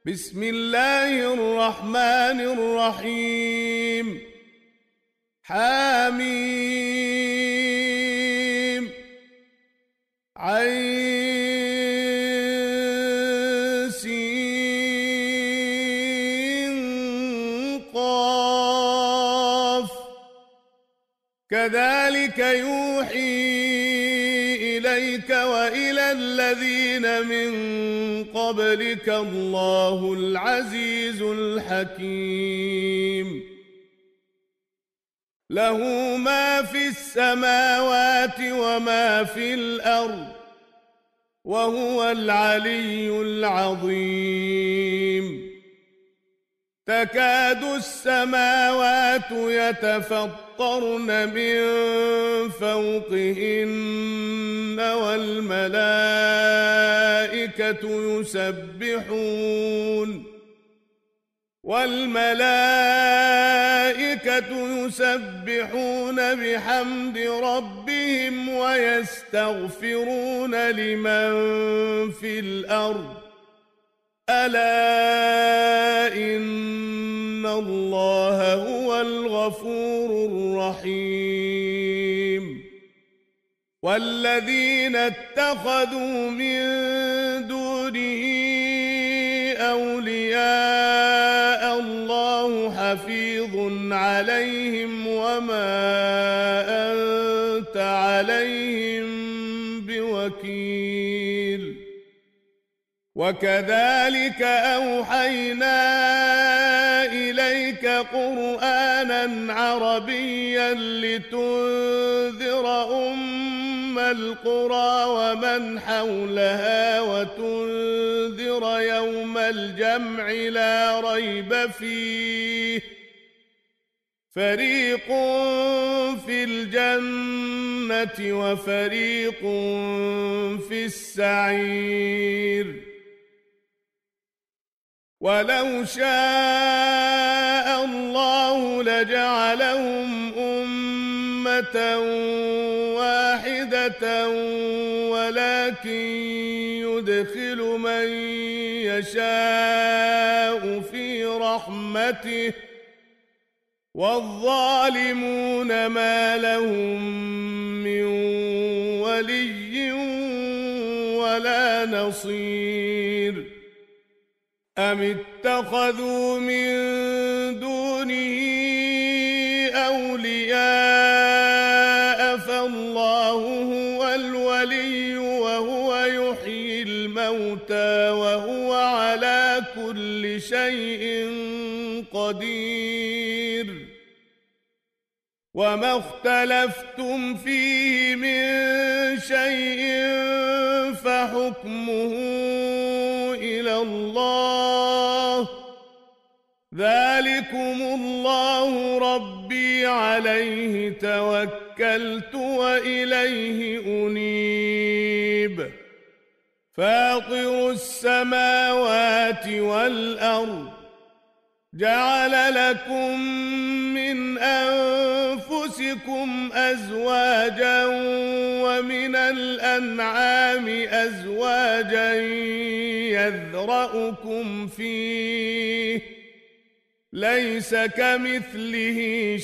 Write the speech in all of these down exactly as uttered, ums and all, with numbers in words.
بسم الله الرحمن الرحيم. حميم عين سين قاف كذلك يوحي إليك وإلى الذين من قبلك الله العزيز الحكيم. له ما في السماوات وما في الأرض وهو العلي العظيم. تكاد السماوات يتفطرن من فوقهن والملائكة يسبحون والملائكة يسبحون بحمد ربهم ويستغفرون لمن في الأرض ألا إن الله هو الغفور الرحيم. والذين اتخذوا من دونه أولياء الله حفيظ عليهم وما أنت عليهم بوكيل. وكذلك أوحينا إليك قرآنا عربيا لتنذر أم القرى ومن حولها وتنذر يوم الجمع لا ريب فيه فريق في الجنة وفريق في السعير. ولو شاء الله لجعلهم أمة واحدة ولكن يدخل من يشاء في رحمته والظالمون ما لهم من ولي ولا نصير. أم اتخذوا من دونه أولياء فالله هو الولي وهو يحيي الموتى وهو على كل شيء قدير. وما اختلفتم فيه من شيء فحكمه إلى الله ذلكم الله ربي عليه توكلت وإليه أنيب. فاطر السماوات والأرض جعل لكم من أنفسكم أزواجا ومن الأنعام أزواجا يذرأكم فيه ليس كمثله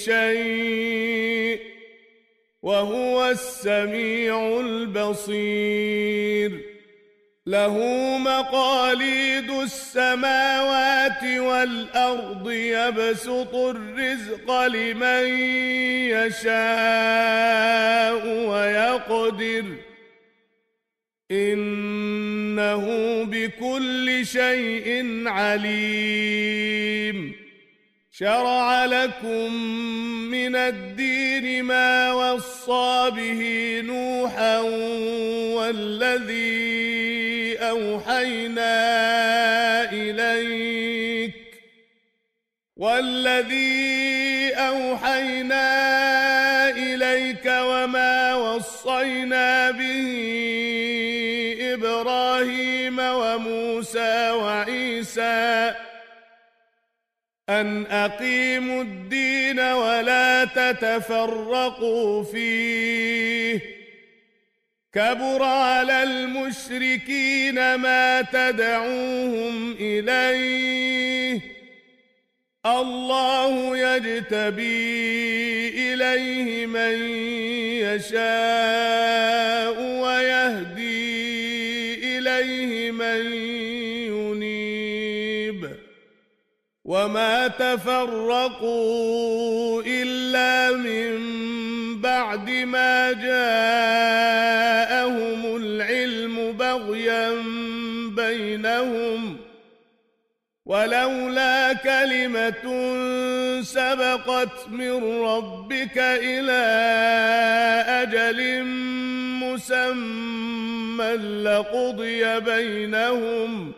شيء وهو السميع البصير. له مقاليد السماوات والأرض يبسط الرزق لمن يشاء ويقدر إنه بكل شيء عليم. شرع لكم من الدين ما وصى به نوحا والذي أوحينا إليك والذي أوحينا إليك وما وصينا به إبراهيم وموسى وعيسى أن أقيموا الدين ولا تتفرقوا فيه كبر على المشركين ما تدعوهم إليه الله يجتبي إليه من يشاء ويهدي إليه من ينيب وما تفرقوا إلا من بعد ما جاءهم العلم بغيا بينهم ولولا كلمة سبقت من ربك إلى أجل مسمى لقضي بينهم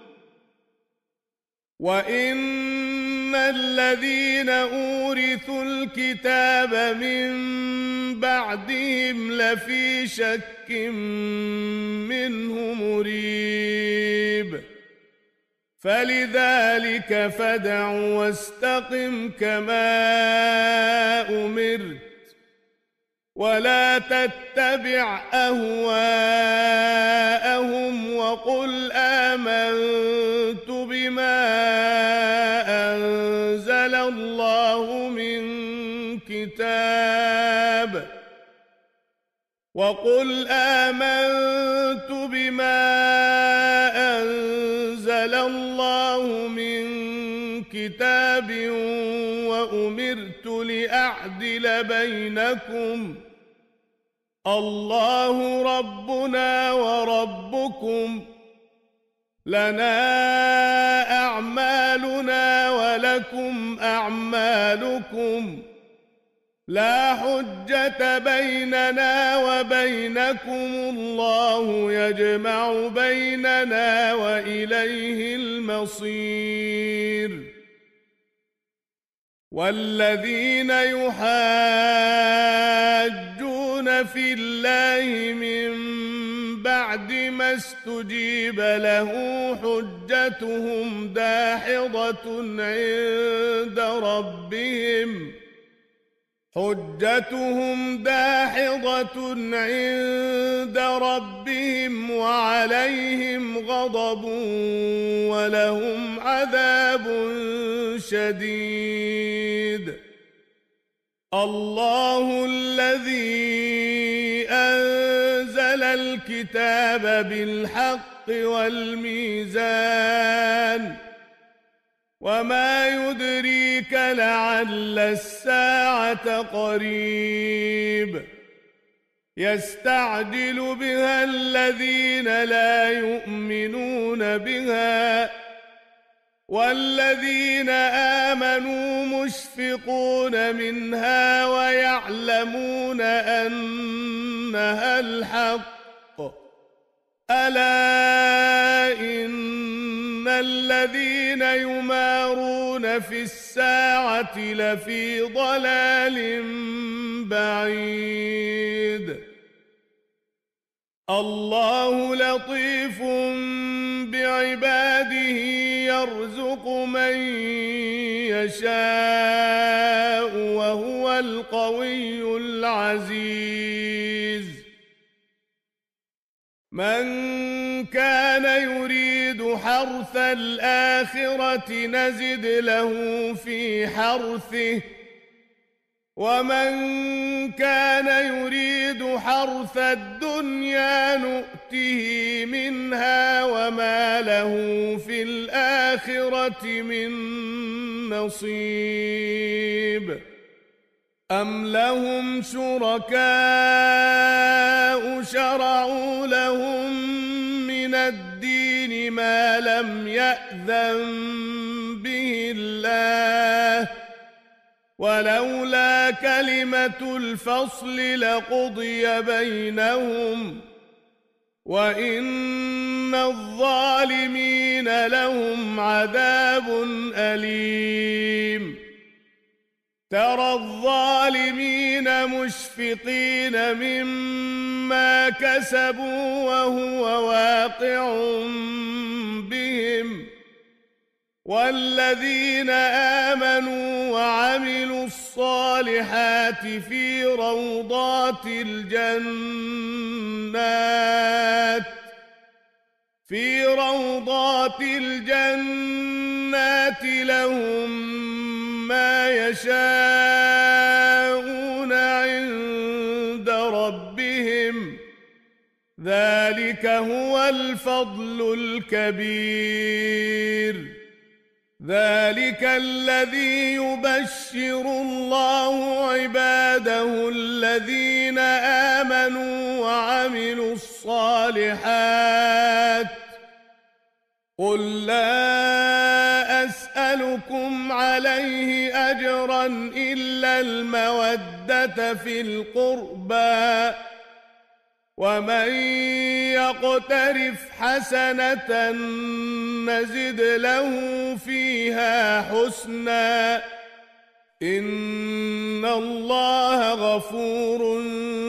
وإن الذين أورثوا الكتاب من بعدهم لفي شك منه مريب فلذلك فادع واستقم كما أمرت ولا تتبع أهواءهم وقل آمنت بما أنزل الله من كتاب وقل آمنت بما أنزل الله من كتاب وأمرت لأعدل بينكم الله ربنا وربكم لنا أعمالنا ولكم أعمالكم لا حجة بيننا وبينكم الله يجمع بيننا وإليه المصير والذين يحاجون في الله من بعد ما استجيب له حجتهم داحضة عند ربهم حجتهم داحضة عند ربهم وعليهم غضب ولهم عذاب شديد الله الذي أنزل الكتاب بالحق والميزان وما يدريك لعل الساعة قريب يستعجل بها الذين لا يؤمنون بها والذين آمنوا مشفقون منها ويعلمون أنها الحق ألا إن الذين يمارون في الساعة لفي ضلال بعيد الله لطيف بعباده يرزق من يشاء وهو القوي العزيز من كان يريد حرث الآخرة نزد له في حرثه ومن كان يريد حرث الدنيا نؤته منها وما له في الآخرة من نصيب أم لهم شركاء شرعوا لهم من الدين ما لم يأذن به الله ولولا كلمة الفصل لقضي بينهم وإن الظالمين لهم عذاب أليم ترى الظالمين مشفقين مما كسبوا وهو واقع بهم والذين آمنوا وعملوا الصالحات الصالحات في روضات الجنات في روضات الجنات لهم ما يشاءون عند ربهم ذلك هو الفضل الكبير ذلك الذي يبشر الله عباده الذين آمنوا وعملوا الصالحات قل لا أسألكم عليه أجرا إلا المودة في القربى ومن يقترف حسنة نزد له فيها حسنا إن الله غفور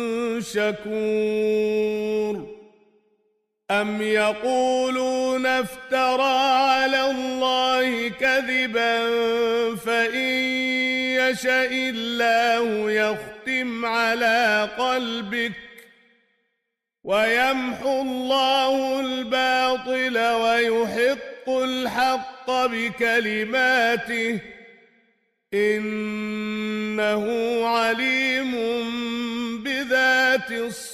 شكور أم يقولون افترى على الله كذبا فإن يشأ الله يختم على قلبك ويمحو الله الباطل ويحق الحق بكلماته إنه عليم بذات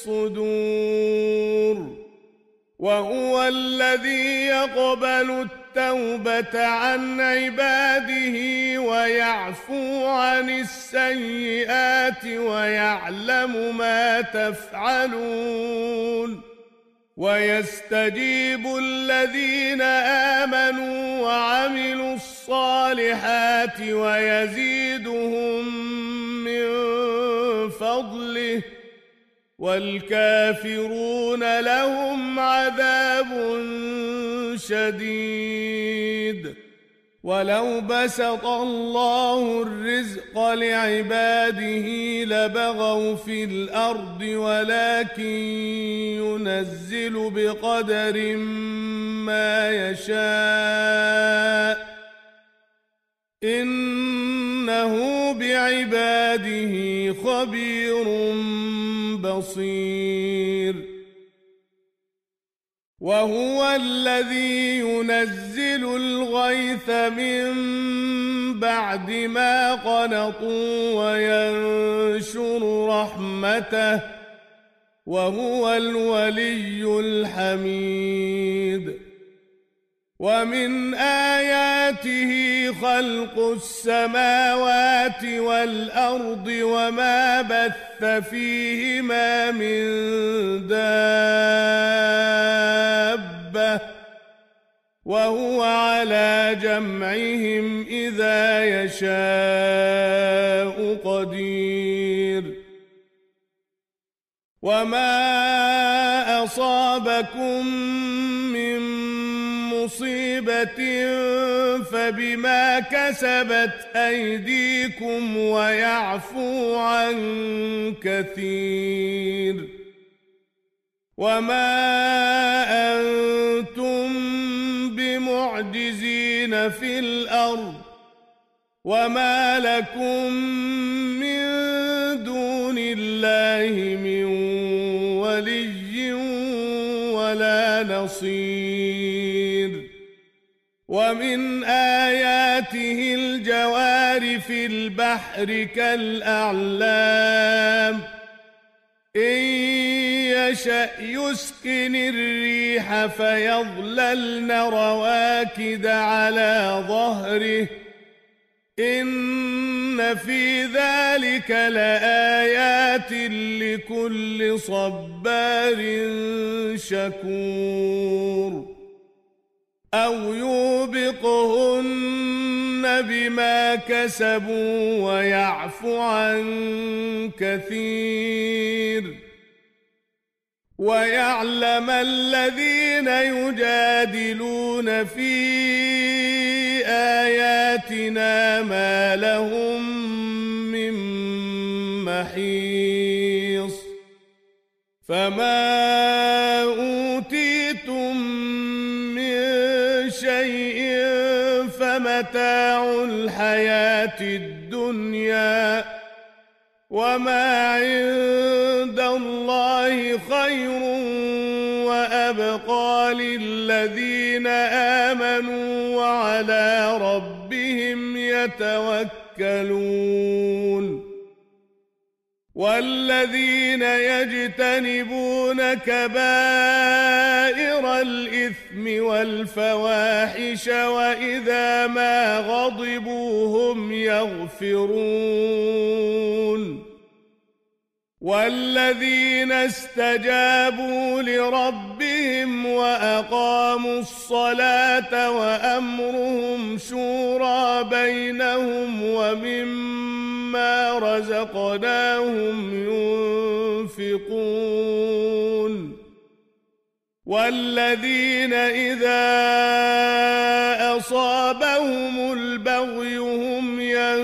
الصدور وهو الذي يقبل التوبة عن عباده ويعفو عن السيئات ويعلم ما تفعلون ويستجيب الذين آمنوا وعملوا الصالحات ويزيدهم من فضله والكافرون لهم عذاب شديد ولو بسط الله الرزق لعباده لبغوا في الأرض ولكن ينزل بقدر ما يشاء إنه بعباده خبير بصير وهو الذي ينزل الغيث من بعد ما قنطوا وينشر رحمته وهو الولي الحميد ومن آياته خلق السماوات والأرض وما بث فيهما من دابة وهو على جمعهم إذا يشاء قدير وما أصابكم من مصيبة فبما كسبت أيديكم ويعفو عن كثير وما أنتم بمعجزين في الأرض وما لكم من دون الله من ولي ولا نصير ومن آياته الجوار في البحر كالأعلام إن يشأ يسكن الريح فيظللن رواكد على ظهره إن في ذلك لآيات لكل صبار شكور أو يوبقهن بما كسبوا ويعفو عن كثير ويعلم الذين يجادلون في آياتنا ما لهم من محيص فما أوتيتم من شيء فمن متاع الحياة الدنيا وما عند الله خير وأبقى للذين آمنوا وعلى ربهم يتوكلون والذين يجتنبون كبائر الإثم والفواحش وإذا ما غضبوا هم يغفرون والذين استجابوا لربهم وأقاموا الصلاة وأمرهم شورى بينهم ومما رزقناهم ينفقون والذين إذا أصابهم البغي هم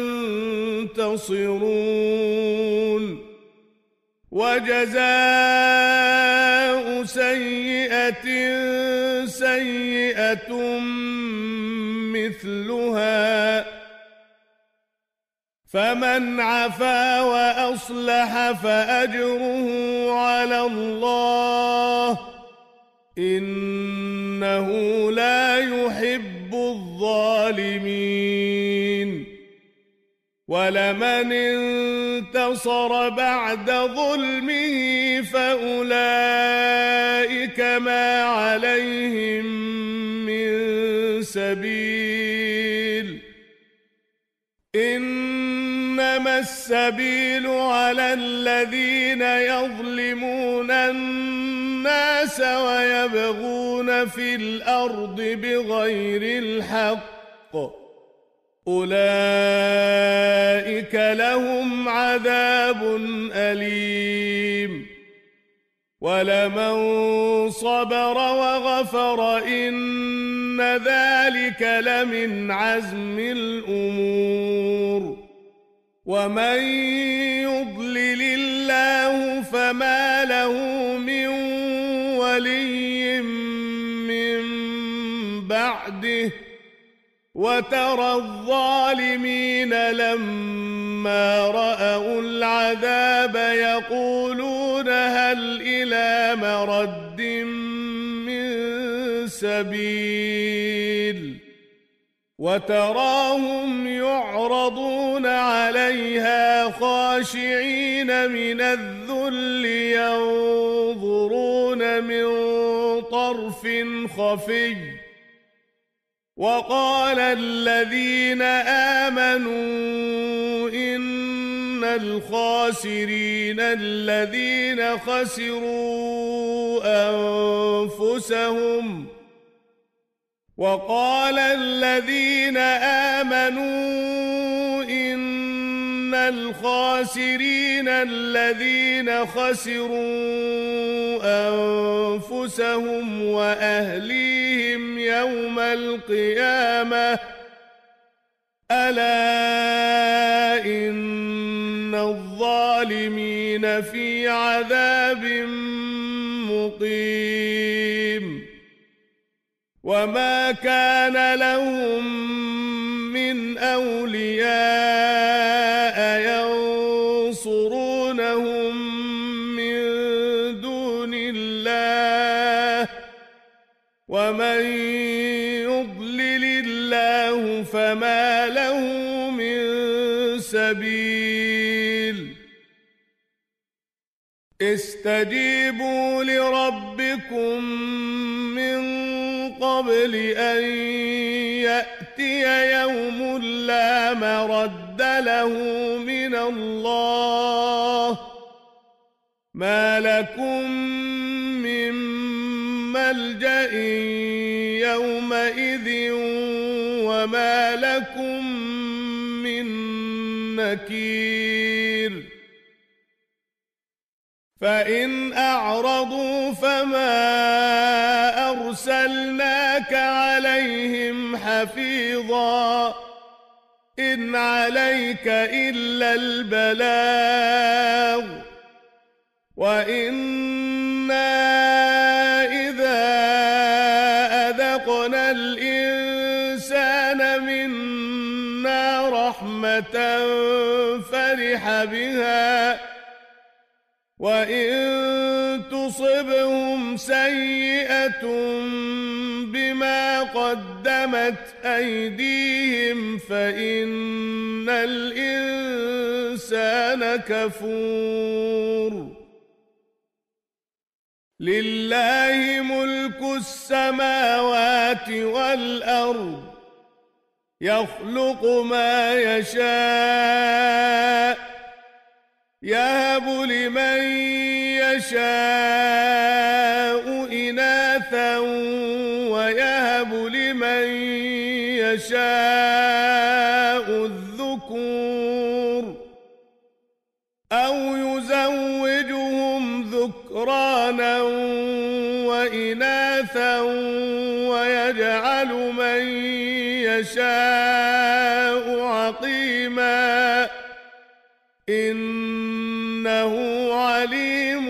ينتصرون وجزاء سيئة سيئة مثلها فمن عفا وأصلح فأجره على الله إنه لا يحب الظالمين ولمن انتصر بعد ظلمه فأولئك ما عليهم من سبيل إنما السبيل على الذين يظلمون الناس ويبغون في الأرض بغير الحق أولئك لهم عذاب أليم ولمن صبر وغفر إن ذلك لمن عزم الأمور ومن يضلل الله فما له من ولي من بعده وترى الظالمين لما رأوا العذاب يقولون هل إلى مرد من سبيل وتراهم يعرضون عليها خاشعين من الذل ينظرون من طرف خفي وقال الذين آمنوا إن الخاسرين الذين خسروا أنفسهم وقال الذين آمنوا إن الخاسرين الذين خسروا أنفسهم وأهليهم يوم القيامة ألا إن الظالمين في عذاب مقيم وما كان لهم من أولياء ينصرونهم من دون الله ومن يضلل الله فما له من سبيل استجيبوا لربكم من قبل أن يأتي يوم لا مرد له من الله ما لكم من ملجأ يومئذ وما لكم من نكير فإن أعرضوا فما أرسلناك عليهم حفيظا إن عليك إلا البلاغ وإنا إذا أذقنا الإنسان منا رحمة فرح بها، وإن تصبهم سيئة بما قدمت أيديهم فإن الإنسان كفور. لله ملك السماوات والأرض يخلق ما يشاء يهب لمن يشاء إناثا ويهب لمن يشاء الذكور أو يزوجهم ذكرانا وإناثا ويجعل من يشاء عقيما إنه عليم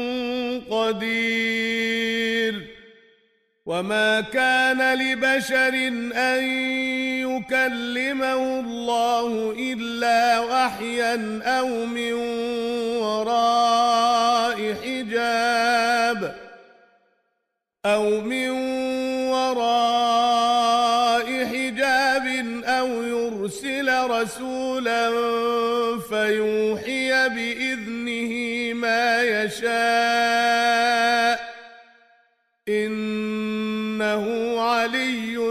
قدير. وما كان لبشر أن يكلمه الله إلا وحيا أو من وراء حجاب أو من وراء حجاب أو يرسل رسولا فيوحي بإذنه ما يشاء إنه علي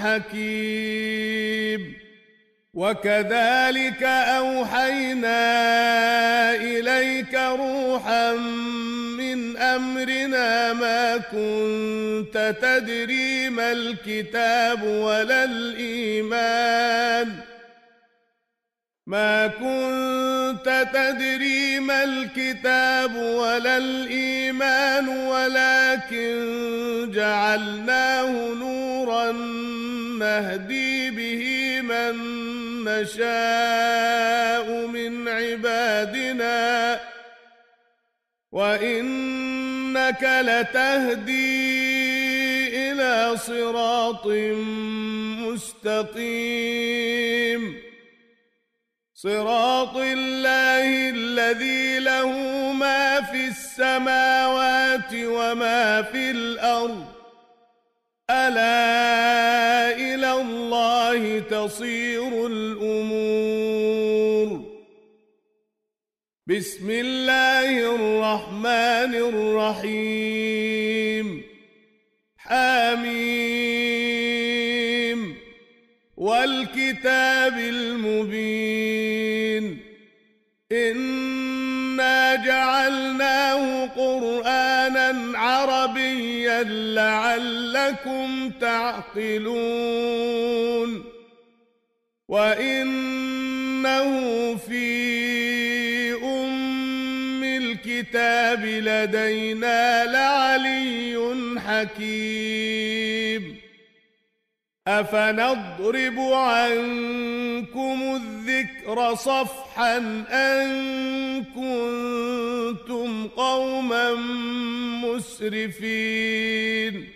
حكيم. وكذلك أوحينا إليك روحا من أمرنا ما كنت تدري ما الكتاب ولا الإيمان ما كنت تدري ما الكتاب ولا الإيمان ولكن جعلناه نورا نهدي به من نشاء من عبادنا وإنك لتهدي إلى صراط مستقيم صراط الله الذي له ما في السماوات وما في الأرض ألا إلى الله تصير الأمور. بسم الله الرحمن الرحيم. حميم والكتاب المبين إنا جعلناه قرآنا عربيا لعلكم تعقلون وإنه في أم الكتاب لدينا لعلي حكيم. أفنضرب عنكم الذكر صفحا أن كنتم قوما مسرفين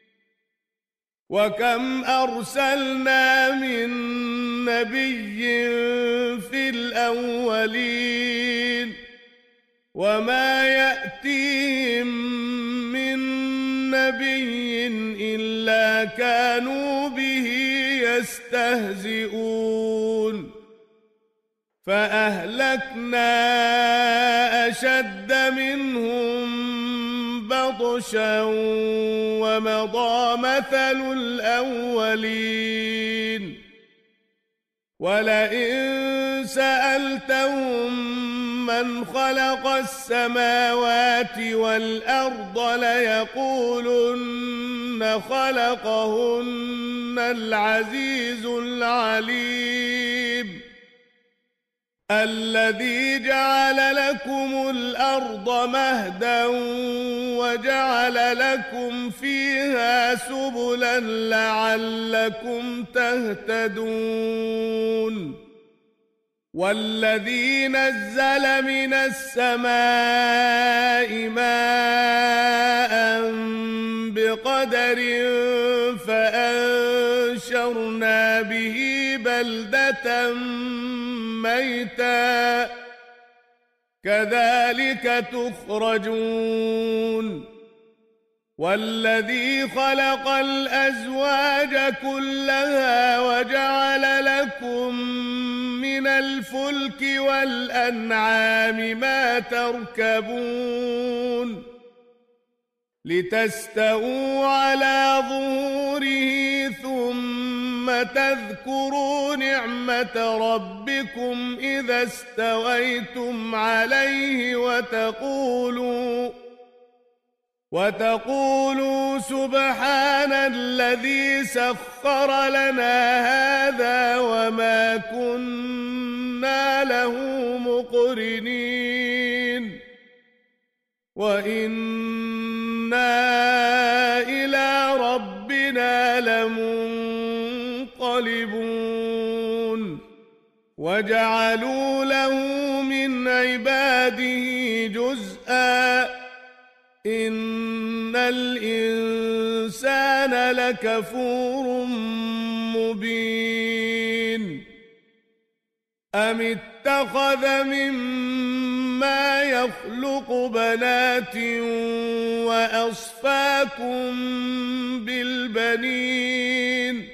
وكم أرسلنا من نبي في الأولين وما يأتيهم من نبي إلا كانوا به يستهزئون فأهلكنا أشد منهم بطشا ومضى مثل الأولين ولئن سألتهم من خلق السماوات والأرض ليقولن خلقهن العزيز العليم الذي جعل لكم الأرض مهدا وجعل لكم فيها سبلا لعلكم تهتدون والذي نزل من السماء ماء بقدر فأنشرنا به بلدة ميتا كذلك تخرجون والذي خلق الأزواج كلها وجعل لكم من الفلك والأنعام ما تركبون لتستووا على ظهوره ثم تذكروا نعمة ربكم إذا استويتم عليه وتقولوا وتقولوا سبحان الذي سخر لنا هذا وما كنا له مقرنين وإنا إلى ربنا لمنقلبون وجعلوا له من عباده جزءا إن الإنسان لكفور مبين أم اتخذ مما يخلق بنات وأصفاكم بالبنين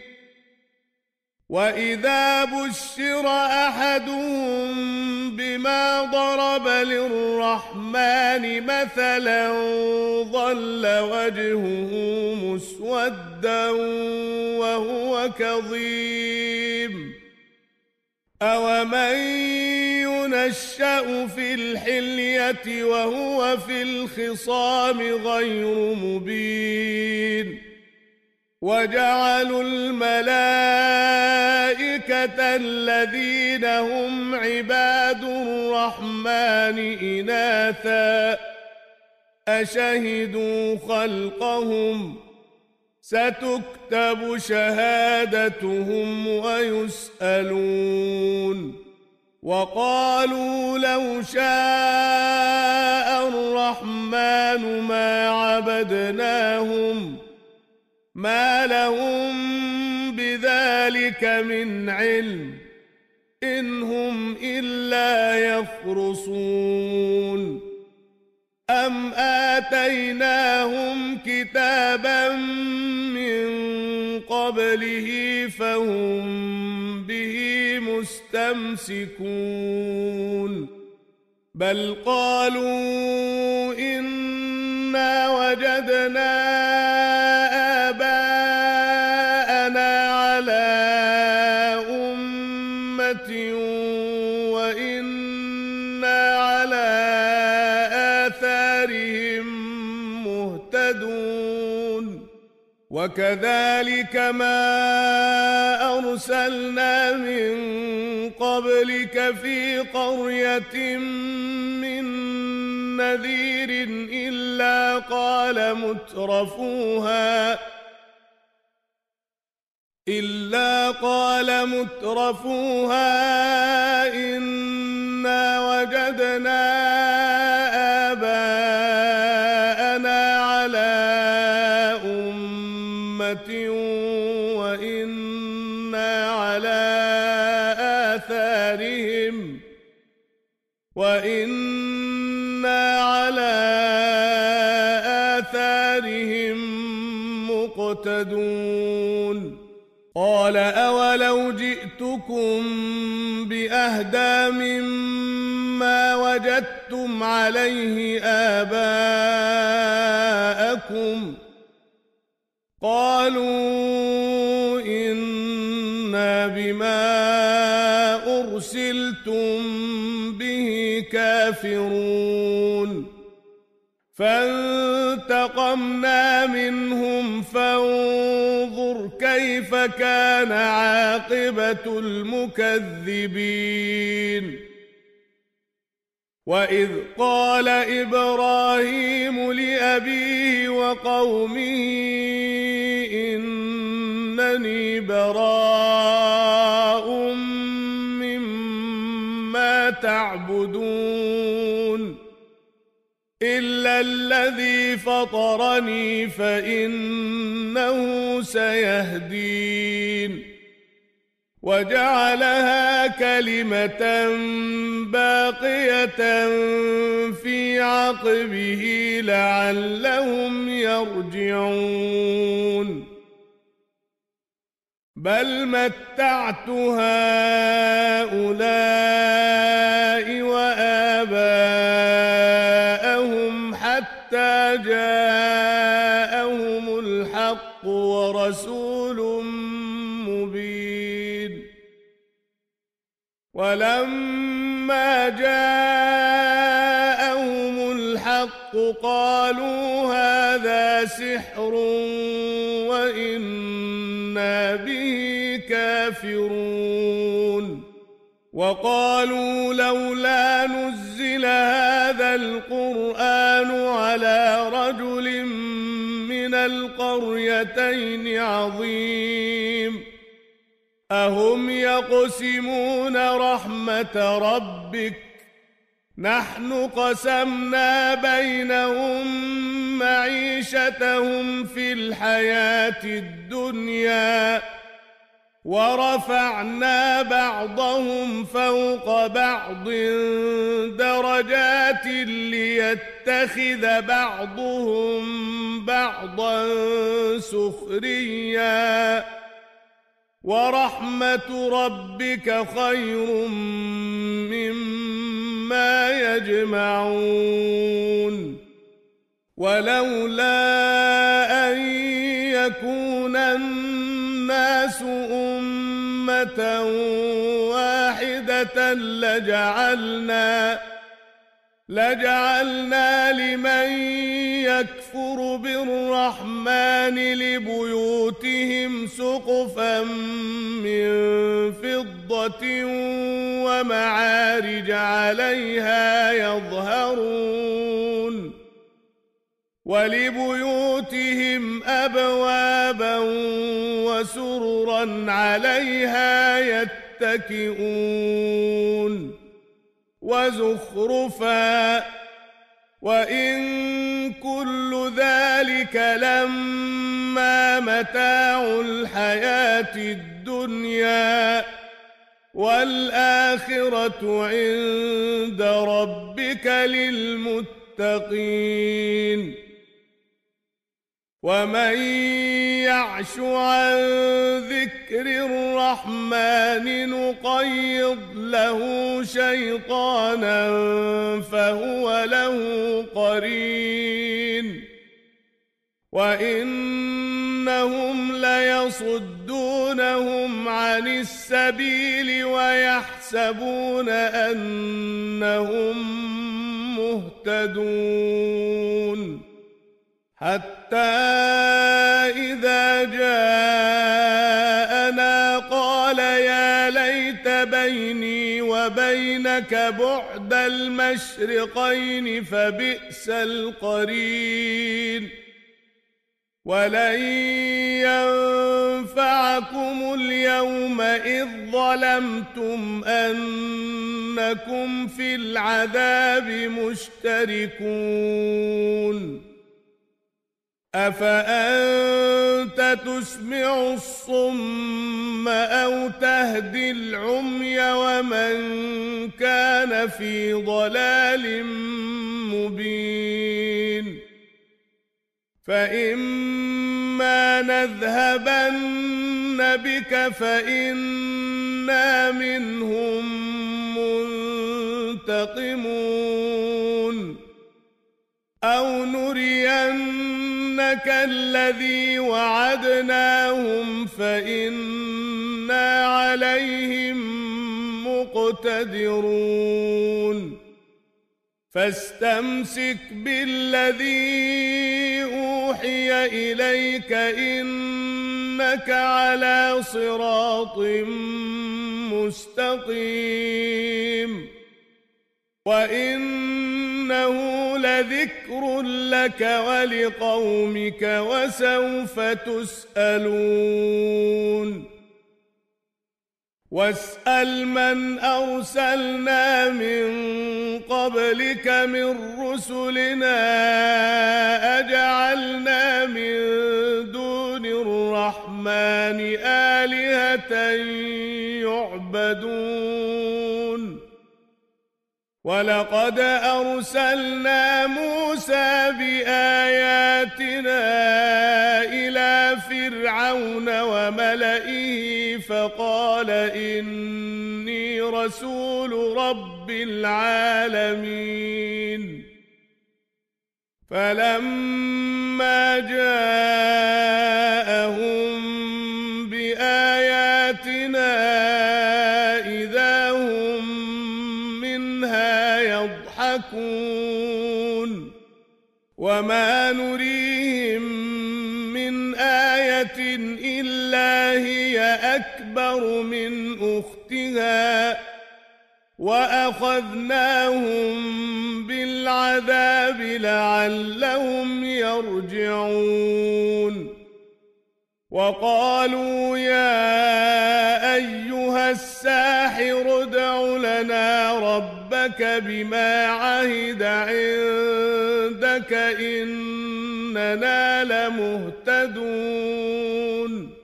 وإذا بشر أحدهم بما ضرب للرحمن مثلا ظل وجهه مسودا وهو كظيم أومن ينشأ في الحلية وهو في الخصام غير مبين وجعلوا الملائكة الذين هم عباد الرحمن إناثا أشهدوا خلقهم ستكتب شهادتهم ويسألون وقالوا لو شاء الرحمن ما عبدناهم ما لهم بذلك من علم إن هم إلا يخرصون أم آتيناهم كتابا من قبله فهم به مستمسكون بل قالوا إنا وجدنا آباءنا على أمة وإنا على آثارهم مهتدون وكذلك ما أرسلنا من قبلك في قرية من نذير إلا قال مترفوها إلا قال مترفوها إنا وجدنا آباءنا على أمة وإنا على آثارهم وإنا على آثارهم مقتدون قال أولو جئتكم بأهدى مما وجدتم عليه آباءكم قالوا إنا بما أرسلتم به كافرون فانتقمنا منهم فانظر كيف كان عاقبة المكذبين وإذ قال إبراهيم لأبيه وقومه إنني براء مما تعبدون إلا الذي فطرني فإنه سيهدين وجعلها كلمة باقية في عقبه لعلهم يرجعون بل متعت هؤلاء وآباءهم حتى جاءهم الحق ورسول مبين ولما جاءهم الحق قالوا هذا سحر وإنا به كافرون وقالوا لولا نزل هذا القرآن على رجل من القريتين عظيم أهم يقسمون رحمة ربك نحن قسمنا بينهم معيشتهم في الحياة الدنيا ورفعنا بعضهم فوق بعض درجات ليتخذ بعضهم بعضا سخريا ورحمة ربك خير مما يجمعون ولولا أن يكون الناس أمة واحدة لجعلنا لجعلنا لمن يكفر بالرحمن لبيوتهم سقفا من فضة ومعارج عليها يظهرون ولبيوتهم أبوابا وسررا عليها يتكئون وزخرفا وإن كل ذلك لما متاع الحياة الدنيا والآخرة عند ربك للمتقين ومن يعش عن ذكر الرحمن نقيض له شيطانا فهو له قرين وإنهم ليصدونهم عن السبيل ويحسبون أنهم مهتدون حتى إذا جاءنا قال يا ليت بيني وبينك بعد المشرقين فبئس القرين ولن ينفعكم اليوم إذ ظلمتم أنكم في العذاب مشتركون أفأنت تسمع الصم أو تهدي العمي ومن كان في ضلال مبين فإما نذهبن بك فإنا منهم منتقمون أو نرينك الذي وعدناهم فإنا عليهم مقتدرون فاستمسك بالذي أوحي إليك إنك على صراط مستقيم وإنه لذكر لك ولقومك وسوف تسألون واسأل من أرسلنا من قبلك من رسلنا أجعلنا من دون الرحمن آلهة يعبدون ولقد أرسلنا موسى بآياتنا إلى فرعون وملئه فقال إني رسول رب العالمين فلما جاءهم بآياتنا إذا هم منها يضحكون وما نريهم من آية إلا هي أكبر من أختها وأخذناهم بالعذاب لعلهم يرجعون وقالوا يا أيها الساحر ادع لنا ربك بما عهد عندك إننا لمهتدون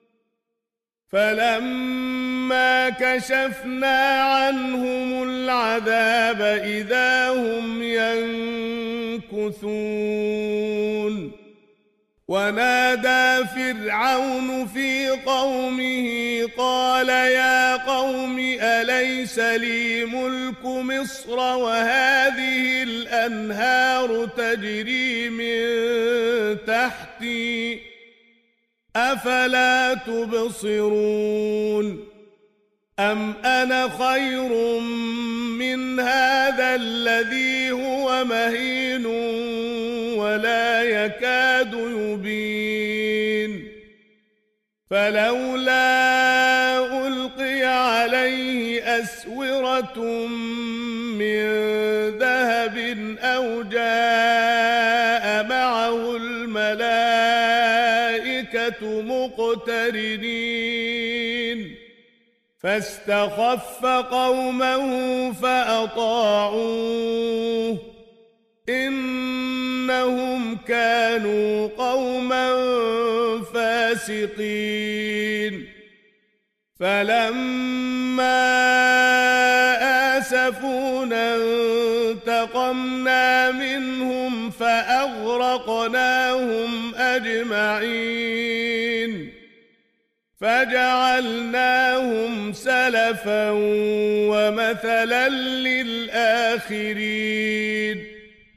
فلما كشفنا عنهم العذاب إذا هم ينكثون ونادى فرعون في قومه قال يا قوم أليس لي ملك مصر وهذه الأنهار تجري من تحتي أفلا تبصرون أم أنا خير من هذا الذي هو مهين ولا يكاد يبين فلولا ألقي عليه أسورة من ذهب أو جاء معه الملائكة مقترنين فاستخف قومه فأطاعوه إنهم كانوا قوما فاسقين فلما آسفونا انتقمنا منهم فأغرقناهم أجمعين فجعلناهم سلفا ومثلا للآخرين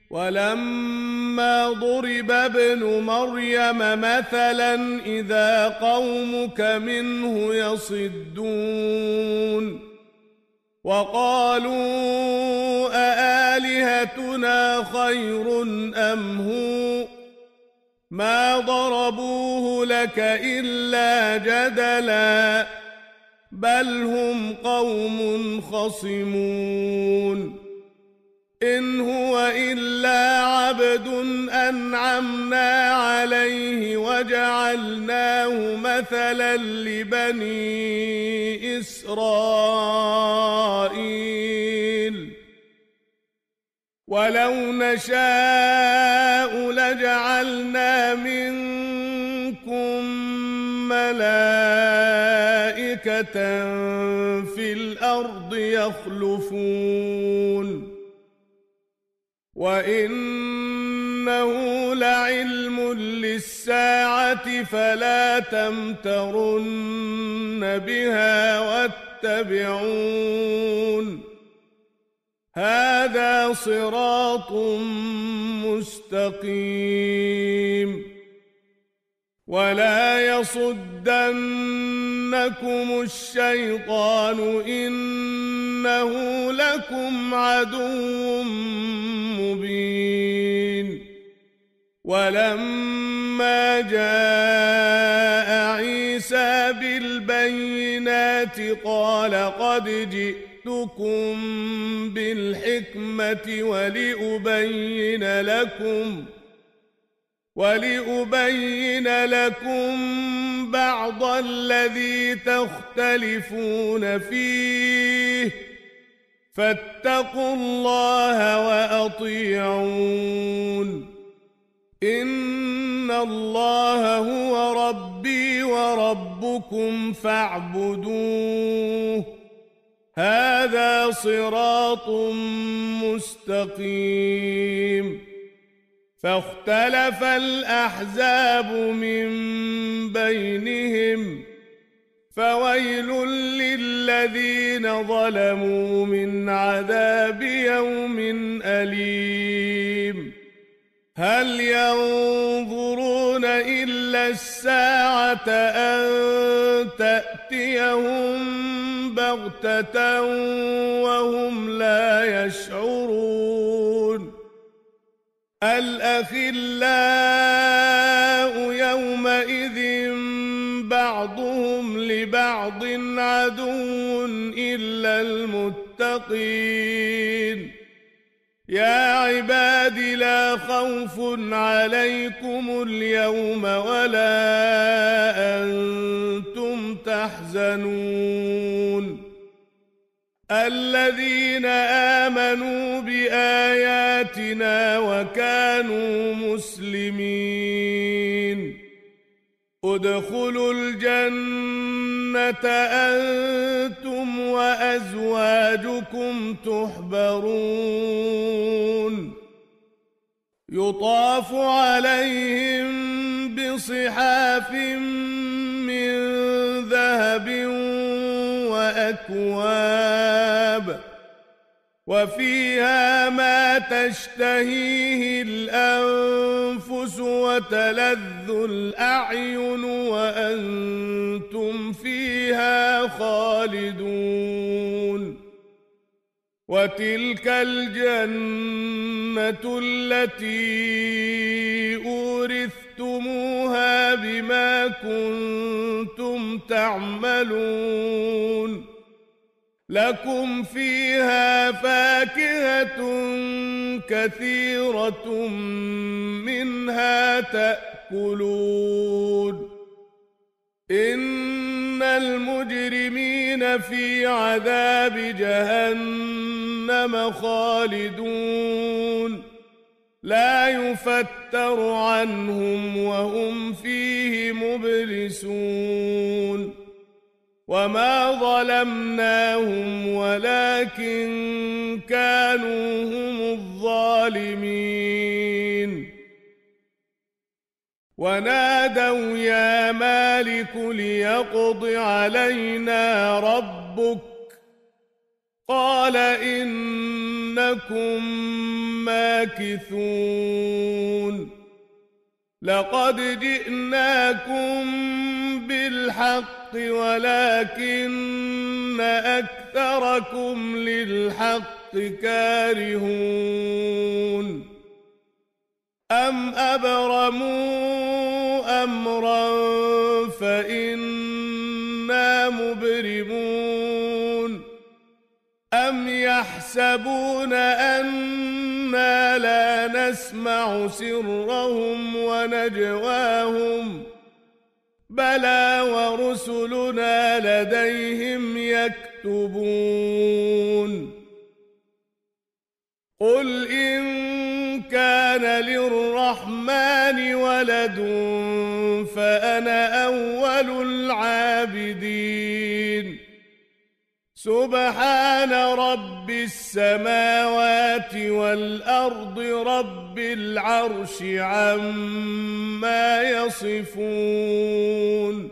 ولما ضرب ابن مريم مثلا إذا قومك منه يصدون وقالوا أآلهتنا خير أم هو ما ضربوه لك إلا جدلا بل هم قوم خصمون إن هو إلا عبد أنعمنا عليه وجعلناه مثلا لبني إسرائيل ولو نشاء لجعلنا منكم ملائكة في الأرض يخلفون وإنه لعلم للساعة فلا تمترن بها واتبعون هذا صراط مستقيم ولا يصدنكم الشيطان إنه لكم عدو مبين ولما جاء عيسى بالبينات قال قد جئتكم بالحكمة ولأبين لكم ولأبين لكم بعض الذي تختلفون فيه فاتقوا الله وأطيعون إن الله هو ربي وربكم فاعبدوه هذا صراط مستقيم. فاختلف الأحزاب من بينهم فويل للذين ظلموا من عذاب يوم أليم. هل ينظرون إلا الساعة أن تأتيهم بغتة وهم لا يشعرون. الأخلاء يومئذ بعضهم لبعض عدو إلا المتقين. يا عباد لا خوف عليكم اليوم ولا أنتم تحزنون. الذين آمنوا بآياتنا وكانوا مسلمين ادخلوا الجنة أنتم وأزواجكم تحبرون. يطاف عليهم بصحاف من ذهب وأكواب وفيها ما تشتهيه الأنفس وتلذ الأعين وأنتم فيها خالدون. وتلك الجنة التي أورثتموها بما كنتم تعملون. لكم فيها فاكهة كثيرة منها تأكلون. إن المجرمين في عذاب جهنم خالدون لا يفتر عنهم وهم فيه مبلسون. وما ظلمناهم ولكن كانوا هم الظالمين. ونادوا يا مالك ليقض علينا ربك قال إنكم ماكثون. لقد جئناكم بالحق ولكن أكثركم للحق كارهون. أم أبرموا أمرا فإنا مبرمون. أم يحسبون أنا لا نسمع سرهم ونجواهم بلى ورسلنا لديهم يكتبون. قل إن كان للرحمن ولد فأنا أول العابدين. سبحان رب السماوات والأرض رب العرش عما يصفون.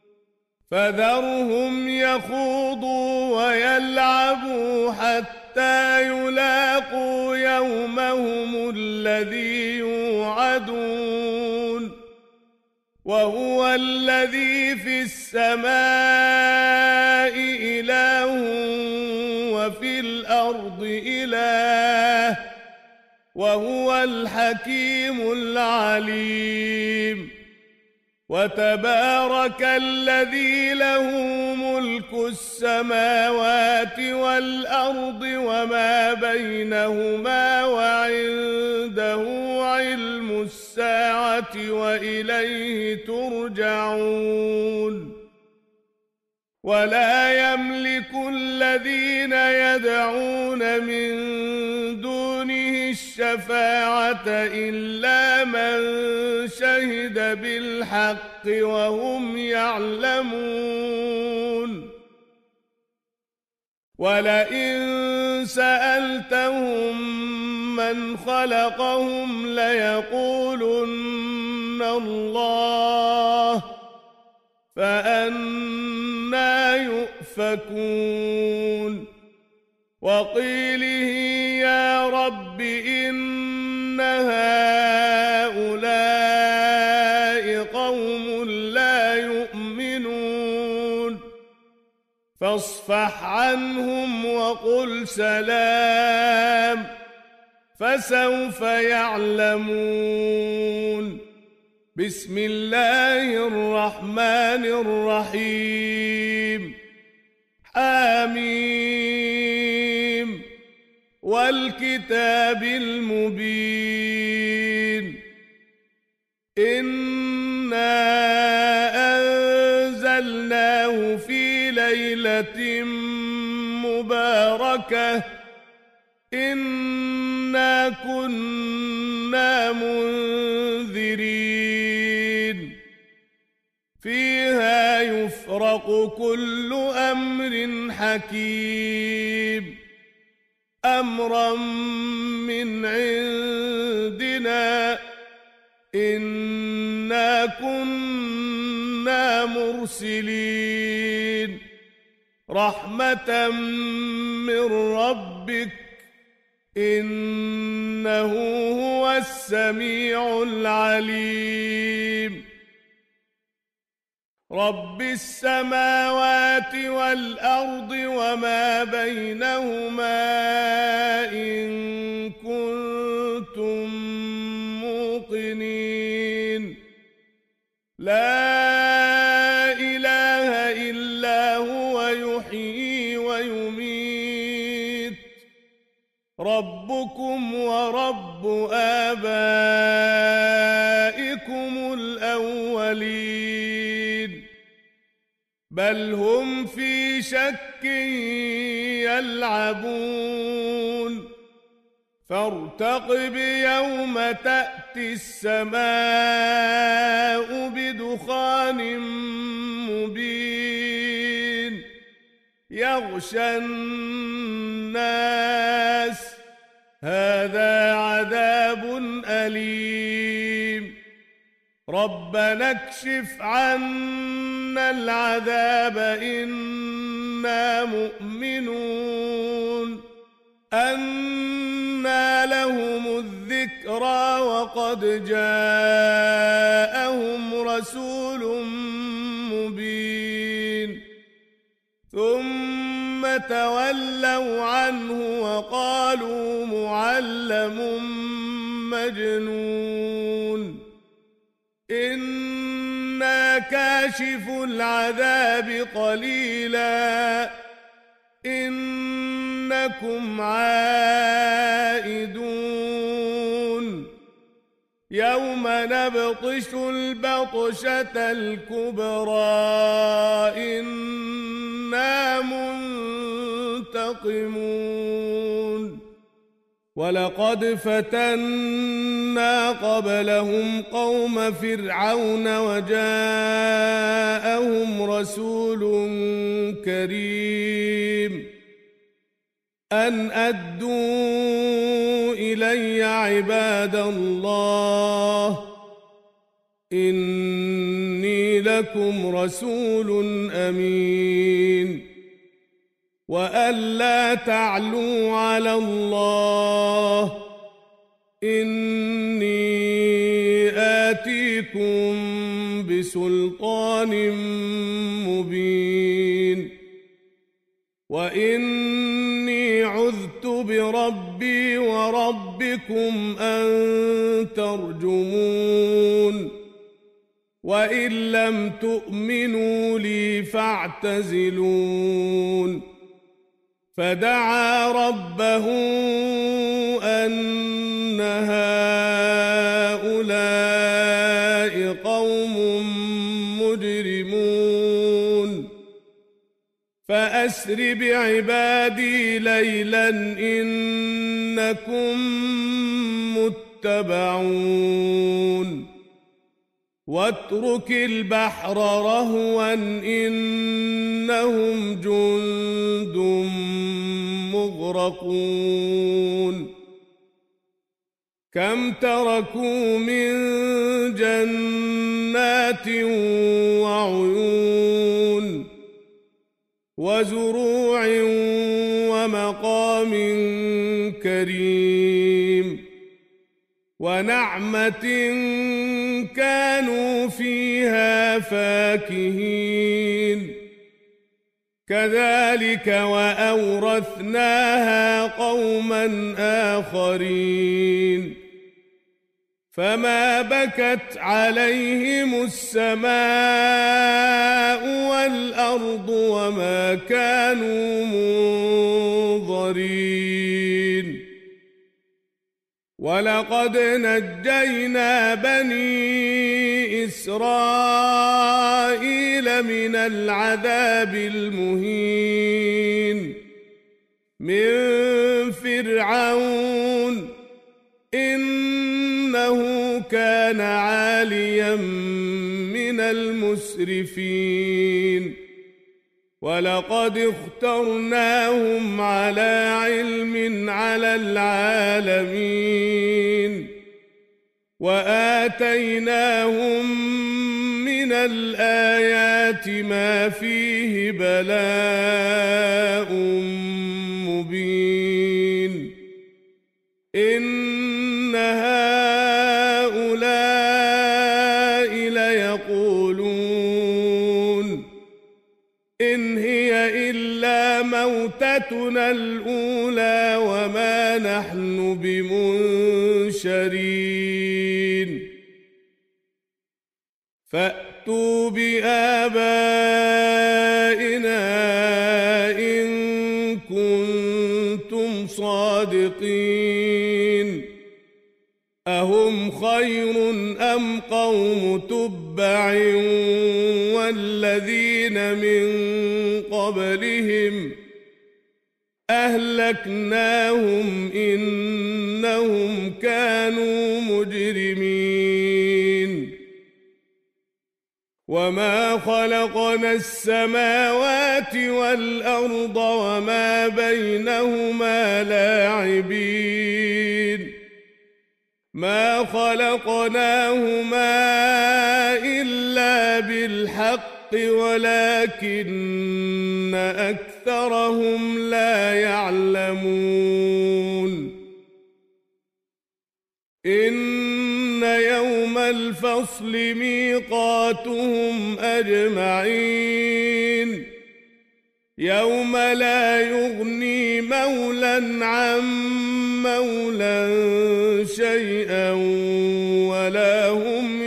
فذرهم يخوضوا ويلعبوا حتى يلاقوا يومهم الذي يوعدون. وهو الذي في السماء إله وفي الأرض إله وهو الحكيم العليم. وتبارك الذي له ملك السماوات والأرض وما بينهما وعنده علم الساعة وإليه ترجعون. ولا يملك الذين يدعون من دونه الشفاعة إلا من شهد بالحق وهم يعلمون. ولئن سألتهم من خلقهم ليقولن الله فأنى يؤفكون وقيله يا رب إن هؤلاء قوم لا يؤمنون فاصفح عنهم وقل سلام فسوف يعلمون بسم الله الرحمن الرحيم حميم والكتاب المبين إنا أنزلناه في ليلة مباركة إنا كنا منذرين فيها يفرق كل أمر حكيم أمرا من عندنا إنا كنا مرسلين رحمة من ربك إنه هو السميع العليم رب السماوات والأرض وما بينهما إن كنتم موقنين لا إله إلا هو يحيي ويميت ربكم ورب آبائكم الأولين بل هم في شك يلعبون فارتقب يوم تأتي السماء بدخان مبين يغشى الناس هذا عذاب أليم ربنا اكشف عنا العذاب إنا مؤمنون أنى لهم الذكرى وقد جاءهم رسول مبين ثم تولوا عنه وقالوا معلم مجنون إنا كاشف العذاب قليلا إنكم عائدون يوم نبطش البطشة الكبرى إنا منتقمون ولقد فتنا قبلهم قوم فرعون وجاءهم رسول كريم أن أدوا إلي عباد الله إني لكم رسول أمين وألا تعلوا على الله إني آتيكم بسلطان مبين وإني عذت بربي وربكم أن ترجمون وإن لم تؤمنوا لي فاعتزلون فدعا ربه أن هؤلاء قوم مجرمون فأسر بعبادي ليلا إنكم متبعون واترك البحر رهوا إنهم جند مغرقون كم تركوا من جنات وعيون وزروع ومقام كريم ونعمة كانوا فيها فاكهين كذلك وأورثناها قوما آخرين فما بكت عليهم السماء والأرض وما كانوا منظرين ولقد نجينا بني إسرائيل من العذاب المهين من فرعون إنه كان عاليا من المسرفين ولقد اخترناهم على علم على العالمين وآتيناهم من الآيات ما فيه بلاء مبين إن هؤلاء ليقولون إن هي إلا موتتنا الأولى وما نحن بمنشرين فأتوا بآبائنا إن كنتم صادقين أهم خير أم قوم تبع والذين من قبلهم أهلكناهم إنهم كانوا مجرمين وما خلقنا السماوات والأرض وما بينهما لاعبين ما خلقناهما إلا بالحق ولكن أكثرهم لا يعلمون إن يوم الفصل ميقاتهم أجمعين يوم لا يغني مولى عن مولى شيئا ولا هم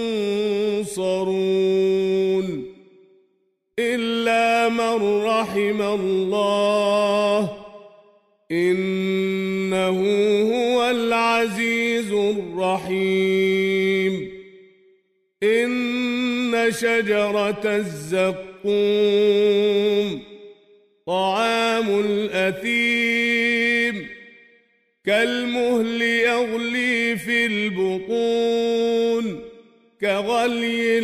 ينصرون إلا من رحم الله إنه هو العزيز الرحيم إن شجرة الزقوم طعام الأثيم كالمهل يغلي في البطون كغلي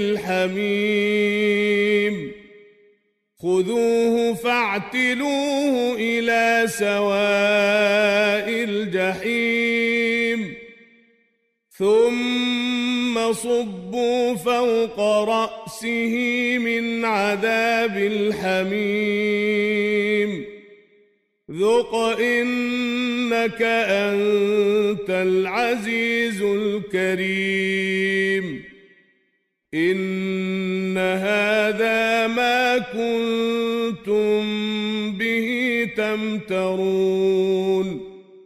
الحميم خذوه فاعتلوه إلى سواء الجحيم ثم صبوا فوق رأسه من عذاب الحميم ذق إنك أنت العزيز الكريم إن هذا ما كنتم به تمترون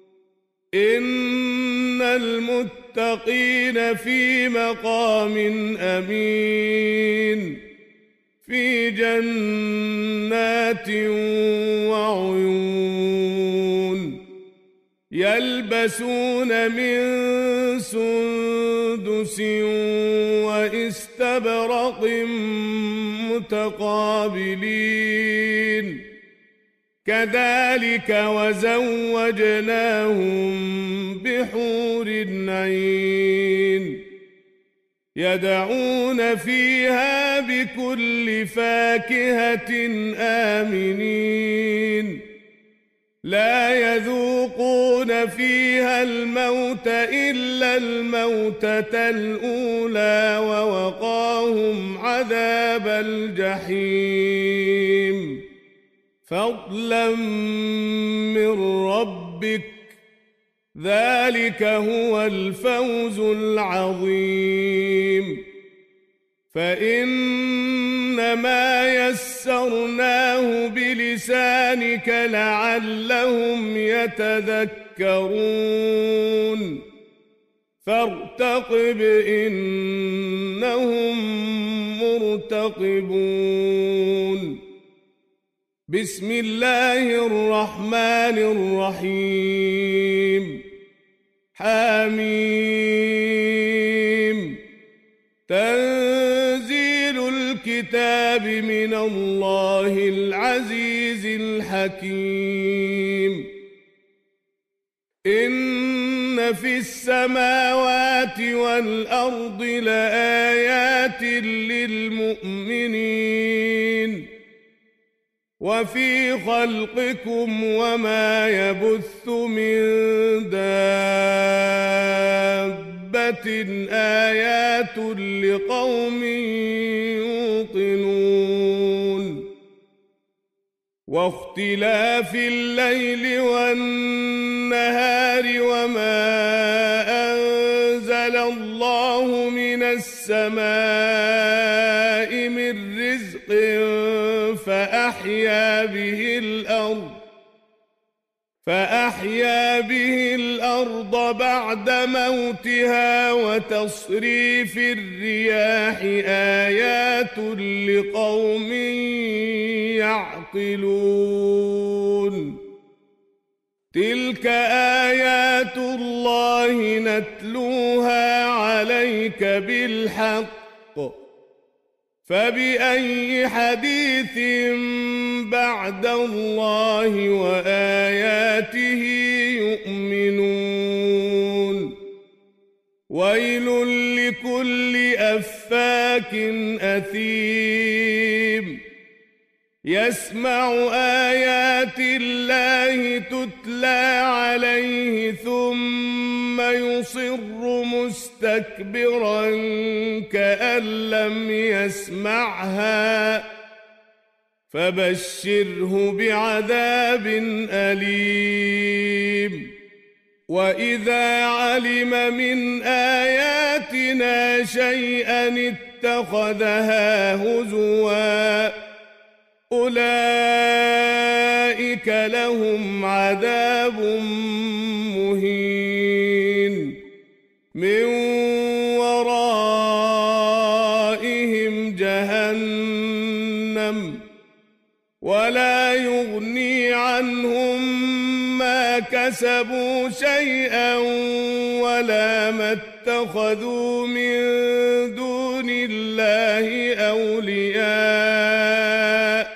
إن المتقين في مقام أمين في جنات وعيون يلبسون من سندس واستبرق متقابلين كذلك وزوجناهم بحور عين يدعون فيها بكل فاكهة آمنين لا يذوقون فيها الموت إلا الموتة الأولى ووقاهم عذاب الجحيم فضلا من ربك ذلك هو الفوز العظيم فإنما يسرناه بلسانك لعلهم يتذكرون فارتقب إنهم مرتقبون بسم الله الرحمن الرحيم حميم تنزيل الكتاب من الله العزيز الحكيم إن في السماوات والأرض لآيات للمؤمنين وفي خلقكم وما يبث من دابة آيات لقوم يوقنون واختلاف الليل والنهار وما أنزل الله من السماء من رزق فأحيا به الأرض فأحيا به الأرض بعد موتها وتصريف الرياح آيات لقوم يعقلون تلك آيات الله نتلوها عليك بالحق فبأي حديث بعد الله وآياته يؤمنون ويل لكل أفاك أثيم يسمع آيات الله تتلى عليه ثم يصر مستكبرا كأن لم يسمعها فبشره بعذاب أليم وإذا علم من آياتنا شيئا اتخذها هزوا أولئك لهم عذاب مهين من ورائهم جهنم ولا يغني عنهم ما كسبوا شيئا ولا ما اتخذوا من دون الله أولياء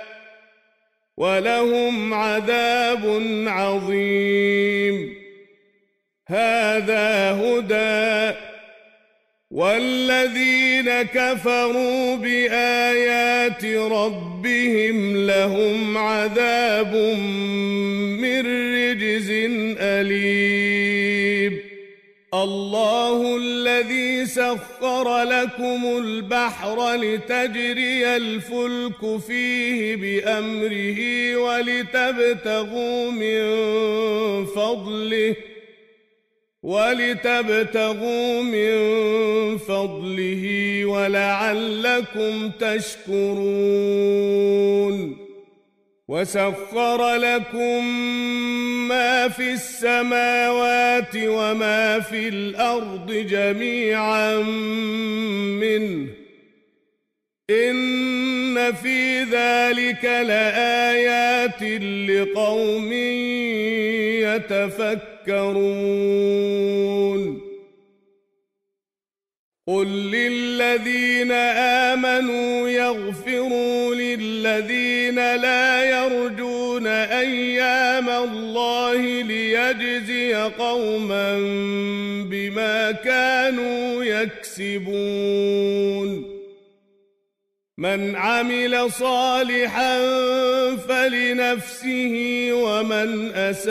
ولهم عذاب عظيم هذا هدى والذين كفروا بآيات ربهم لهم عذاب من رجز أليم الله الذي سخر لكم البحر لتجري الفلك فيه بأمره ولتبتغوا من فضله ولتبتغوا من فضله ولعلكم تشكرون وسخر لكم ما في السماوات وما في الأرض جميعا منه إن في ذلك لآيات لقوم يتفكرون قل للذين آمنوا يغفروا للذين لا يرجون أيام الله ليجزي قوما بما كانوا يكسبون من عمل صالحا فلنفسه ومن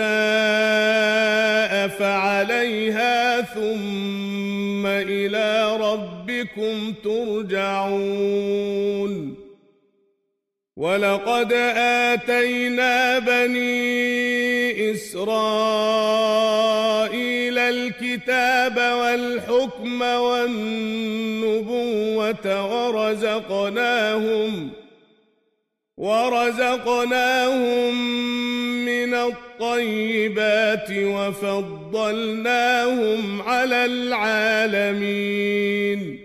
أساء فعليها ثم إلى ربكم ترجعون ولقد آتينا بني إسرائيل الكتاب والحكم والنبوة ورزقناهم ورزقناهم من الطيبات وفضلناهم على العالمين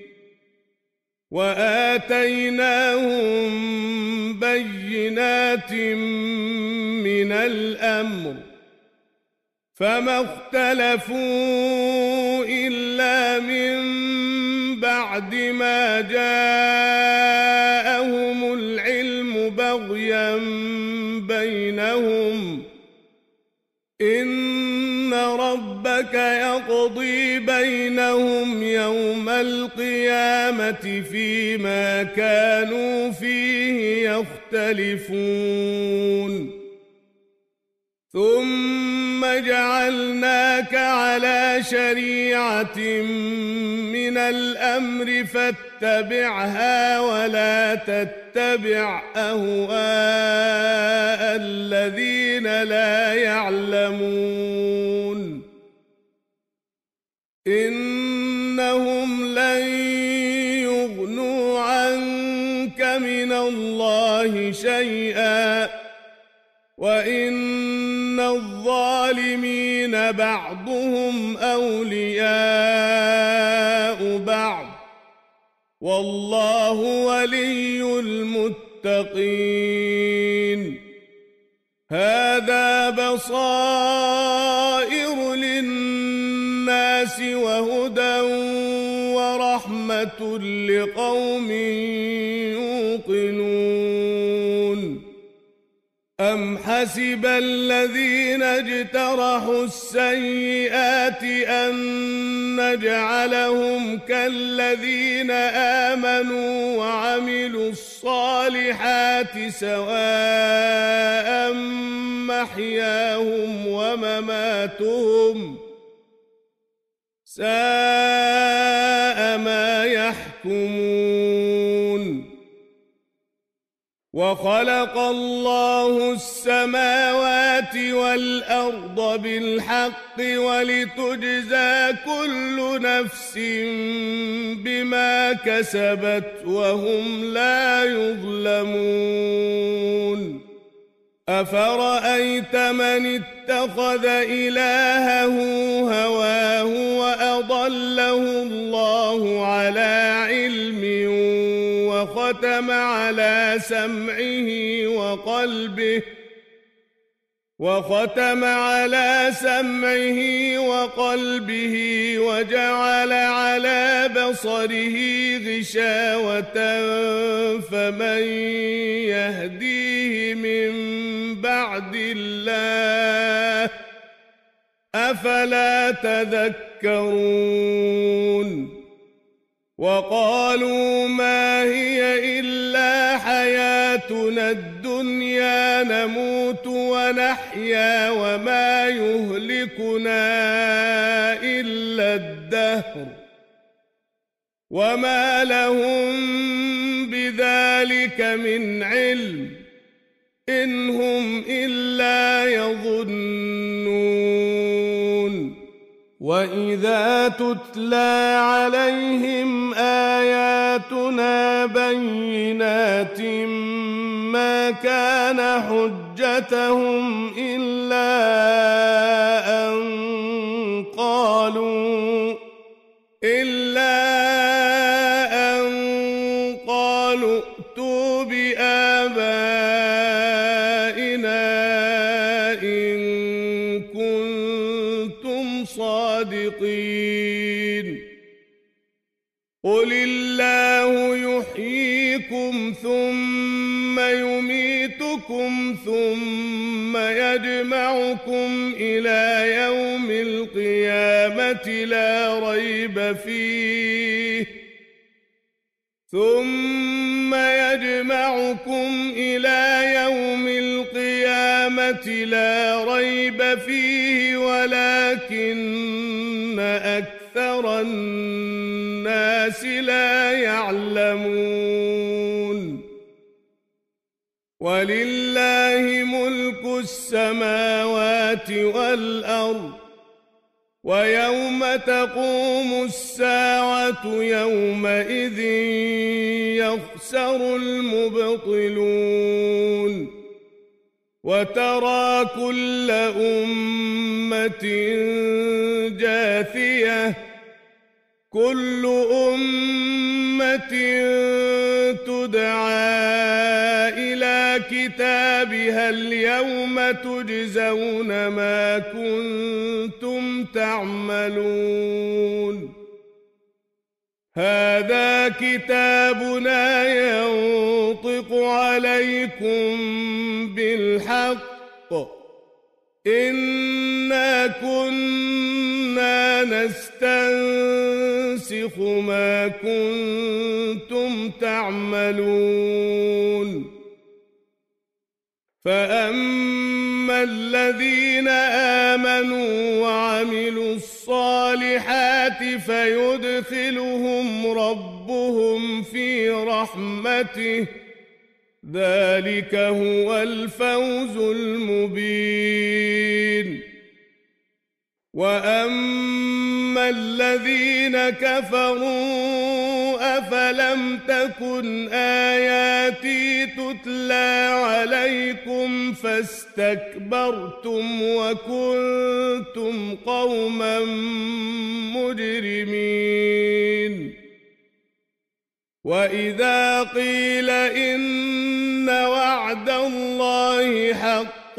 وآتيناهم بينات من الأمر فما اختلفوا إلا من بعد ما جاءهم العلم بغيا بينهم إن ربك يقضي بينهم يوم القيامة فيما كانوا فيه يختلفون ثم جعلناك على شريعة من الأمر فاتبعها ولا تتبع أهواء الذين لا يعلمون إنهم لن يغنوا عنك من الله شيئا وإن الظالمين بعضهم أولياء بعض والله ولي المتقين هذا بصائر للناس وهدى ورحمة لقوم يوقنون أم حسب الذين اجترحوا السيئات أن نجعلهم كالذين آمنوا وعملوا الصالحات سواء محياهم ومماتهم ساء ما يحكمون وخلق الله السماوات والأرض بالحق ولتجزى كل نفس بما كسبت وهم لا يظلمون أفرأيت من اتخذ إلهه هواه وأضله الله على علم وختم على سمعه وقلبه وختم على سمعه وقلبه وجعل على بصره غشاوة فمن يهديه من بعد الله أفلا تذكرون وقالوا ما هي إلا حياتنا الدنيا نموت ونحيا وما يهلكنا إلا الدهر وما لهم بذلك من علم إن هم إلا يظنون وإذا تتلى عليهم آياتنا بينات ما كان حجتهم إلا أن قالوا إلا أن قالوا ائتوا بآبائنا إن كنتم صادقين قل الله يحييكم ثم يميتكم ثم يجمعكم إلى يوم القيامة لا ريب فيه ثم يجمعكم إلى يوم القيامة لا ريب فيه ولكن أكثر الناس لا يعلمون ولله ملك السماوات والأرض ويوم تقوم الساعة يومئذ يخسر المبطلون وترى كل أمة جاثية كل أمة تدعى إلى كتابها اليوم تجزون ما كنتم تعملون هذا كتابنا ينطق عليكم بالحق إنا كنا نستنسخ ما كنتم تعملون فأما الذين آمنوا وعملوا الصالحات فيدخلهم ربهم في رحمته ذلك هو الفوز المبين وأما الذين كفروا أفلم تكن آياتي تتلى عليكم فاستكبرتم وكنتم قوما مجرمين وإذا قيل إن وعد الله حق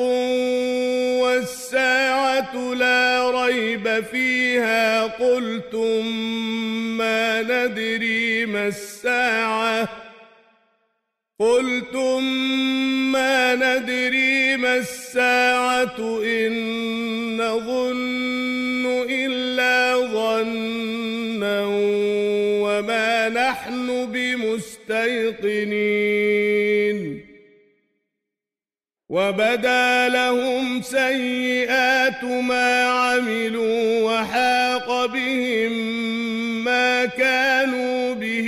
والساعة لا ريب فيها قلتم ما ندري ما الساعة قلتم ما ندري ما الساعة إن نظن إلا ظنا وما نحن بمستيقنين وبدا لهم سيئات ما عملوا وحاق بهم ما كانوا به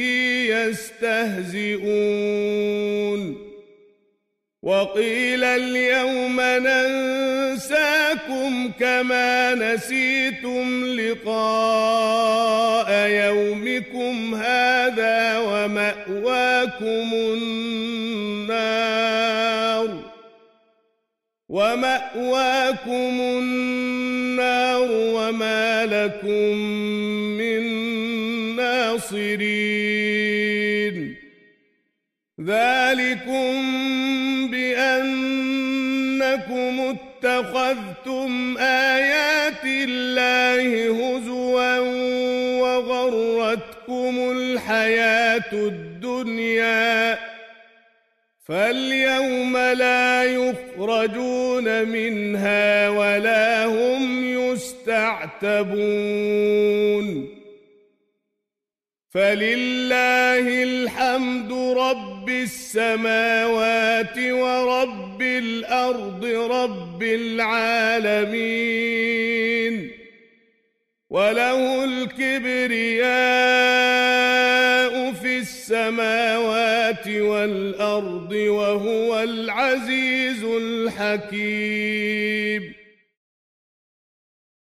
يستهزئون وقيل اليوم ننساكم كما نسيتم لقاء يومكم هذا ومأواكم النار ومأواكم النار وما لكم من ناصرين ذلكم بأنكم اتخذتم آيات الله هزوا وغرتكم الحياة الدنيا فاليوم لا يخرجون منها ولا هم يستعتبون فلله الحمد رب السماوات ورب الأرض رب العالمين وله الكبرياء في السماوات والأرض وهو العزيز الحكيم